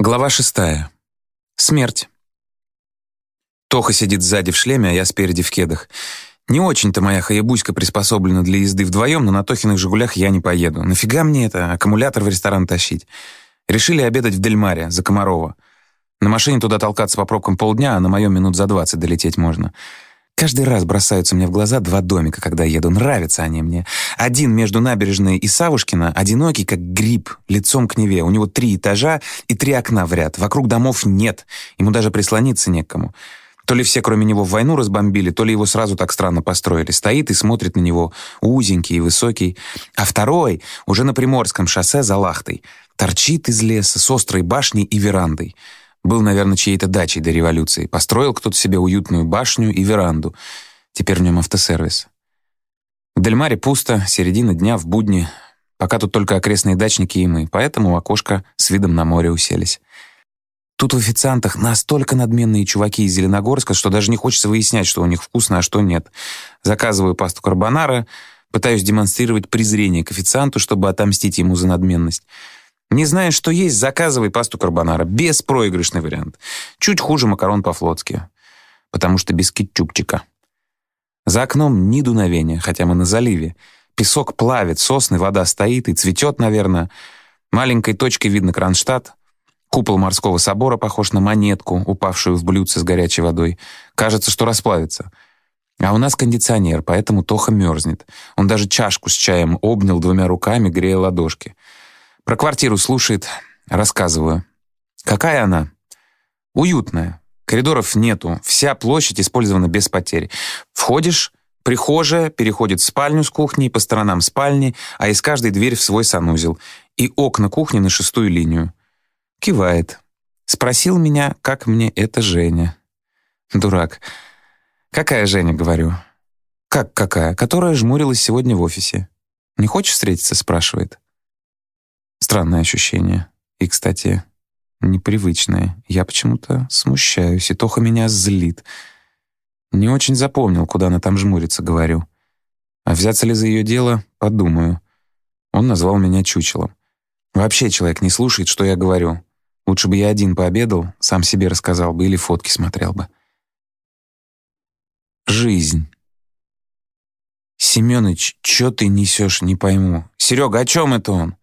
Глава 6. Смерть. Тоха сидит сзади в шлеме, а я спереди в кедах. Не очень-то моя хаябуська приспособлена для езды вдвоем, но на Тохиных «Жигулях» я не поеду. Нафига мне это, аккумулятор в ресторан тащить? Решили обедать в Дель-Маре, за Комарова. На машине туда толкаться по пробкам полдня, а на моем минут за 20 долететь можно. Каждый раз бросаются мне в глаза два домика, когда еду. Нравятся они мне. Один между набережной и Савушкина, одинокий, как гриб, лицом к Неве. У него 3 этажа и 3 окна в ряд. Вокруг домов нет. Ему даже прислониться не к кому. То ли все, кроме него, в войну разбомбили, то ли его сразу так странно построили. Стоит и смотрит на него, узенький и высокий. А второй уже на Приморском шоссе за Лахтой. Торчит из леса с острой башней и верандой. Был, наверное, чьей-то дачей до революции. Построил кто-то себе уютную башню и веранду. Теперь в нем автосервис. В Дель-Маре пусто, середина дня в будни. Пока тут только окрестные дачники и мы, поэтому у окошка с видом на море уселись. Тут в официантах настолько надменные чуваки из Зеленогорска, что даже не хочется выяснять, что у них вкусно, а что нет. Заказываю пасту карбонара, пытаюсь демонстрировать презрение к официанту, чтобы отомстить ему за надменность. Не знаешь, что есть, заказывай пасту карбонара. Беспроигрышный вариант. Чуть хуже макарон по-флотски. Потому что без кетчупчика. За окном ни дуновения, хотя мы на заливе. Песок плавит, сосны, вода стоит и цветет, наверное. Маленькой точкой видно Кронштадт. Купол морского собора похож на монетку, упавшую в блюдце с горячей водой. Кажется, что расплавится. А у нас кондиционер, поэтому Тоха мерзнет. Он даже чашку с чаем обнял 2 руками, грея ладошки. Про квартиру слушает, рассказываю. Какая она? Уютная. Коридоров нету. Вся площадь использована без потерь. Входишь, прихожая переходит в спальню с кухней, по сторонам спальни, а из каждой дверь в свой санузел. И окна кухни на 6-ю линию. Кивает. Спросил меня, как мне это Женя. Дурак. Какая Женя, говорю. Как какая? Которая жмурилась сегодня в офисе. Не хочешь встретиться, спрашивает. Странное ощущение. И, кстати, непривычное. Я почему-то смущаюсь, и Тоха меня злит. Не очень запомнил, куда она там жмурится, говорю. А взяться ли за ее дело, подумаю. Он назвал меня чучелом. Вообще человек не слушает, что я говорю. Лучше бы я один пообедал, сам себе рассказал бы или фотки смотрел бы. Жизнь. Семёныч, чё ты несешь, не пойму. Серега, о чем это он?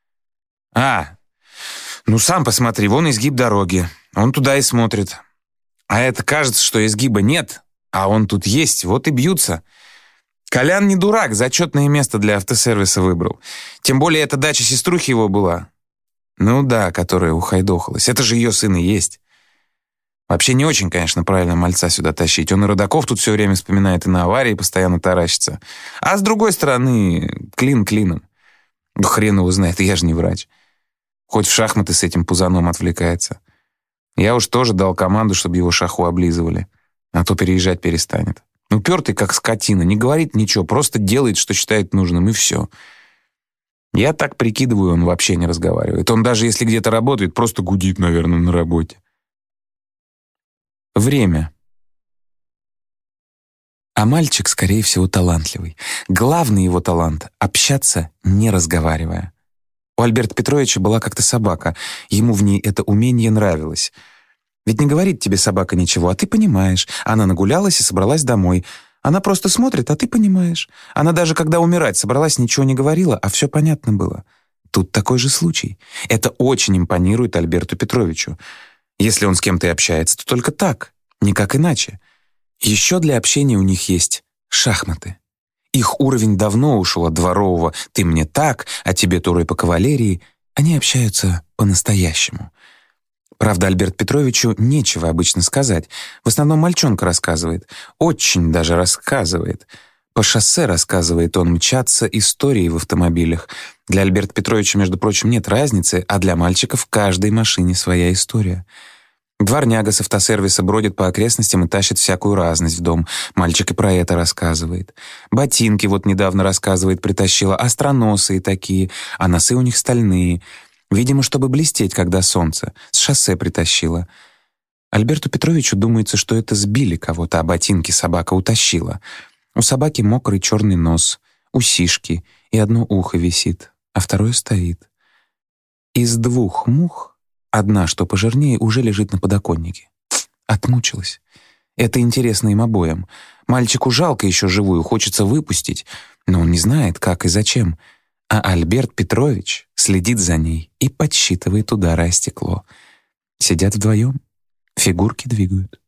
Ну сам посмотри, вон изгиб дороги. Он туда и смотрит. А это кажется, что изгиба нет, а он тут есть, вот и бьются. Колян не дурак, зачетное место для автосервиса выбрал. Тем более эта дача сеструхи его была. Ну да, которая ухайдохалась. Это же ее сын и есть. Вообще не очень, конечно, правильно мальца сюда тащить. Он и родаков тут все время вспоминает, и на аварии постоянно таращится. А с другой стороны, клин клином. Да хрен его знает, я же не врач. Хоть в шахматы с этим пузаном отвлекается. Я уж тоже дал команду, чтобы его шаху облизывали. А то переезжать перестанет. Упертый, как скотина, не говорит ничего, просто делает, что считает нужным, и все. Я так прикидываю, он вообще не разговаривает. Он даже если где-то работает, просто гудит, наверное, на работе. Время. А мальчик, скорее всего, талантливый. Главный его талант — общаться, не разговаривая. У Альберта Петровича была как-то собака. Ему в ней это умение нравилось. Ведь не говорит тебе собака ничего, а ты понимаешь. Она нагулялась и собралась домой. Она просто смотрит, а ты понимаешь. Она даже когда умирать собралась, ничего не говорила, а все понятно было. Тут такой же случай. Это очень импонирует Альберту Петровичу. Если он с кем-то и общается, то только так, никак иначе. Еще для общения у них есть шахматы. Их уровень давно ушел от дворового «ты мне так, а тебе турой по кавалерии». Они общаются по-настоящему. Правда, Альберту Петровичу нечего обычно сказать. В основном мальчонка рассказывает. Очень даже рассказывает. По шоссе, рассказывает он, мчатся истории в автомобилях. Для Альберта Петровича, между прочим, нет разницы, а для мальчиков в каждой машине своя история. Дворняга с автосервиса бродит по окрестностям и тащит всякую разность в дом. Мальчик и про это рассказывает. Ботинки вот недавно, рассказывает, притащила. Остроносые такие, а носы у них стальные. Видимо, чтобы блестеть, когда солнце. С шоссе притащила. Альберту Петровичу думается, что это сбили кого-то, а ботинки собака утащила. У собаки мокрый черный нос, усишки, и одно ухо висит, а второе стоит. Из 2 мух Одна, что пожирнее, уже лежит на подоконнике. Отмучилась. Это интересно им обоим. Мальчику жалко еще живую, хочется выпустить, но он не знает, как и зачем. А Альберт Петрович следит за ней и подсчитывает удары о стекло. Сидят вдвоем, фигурки двигают.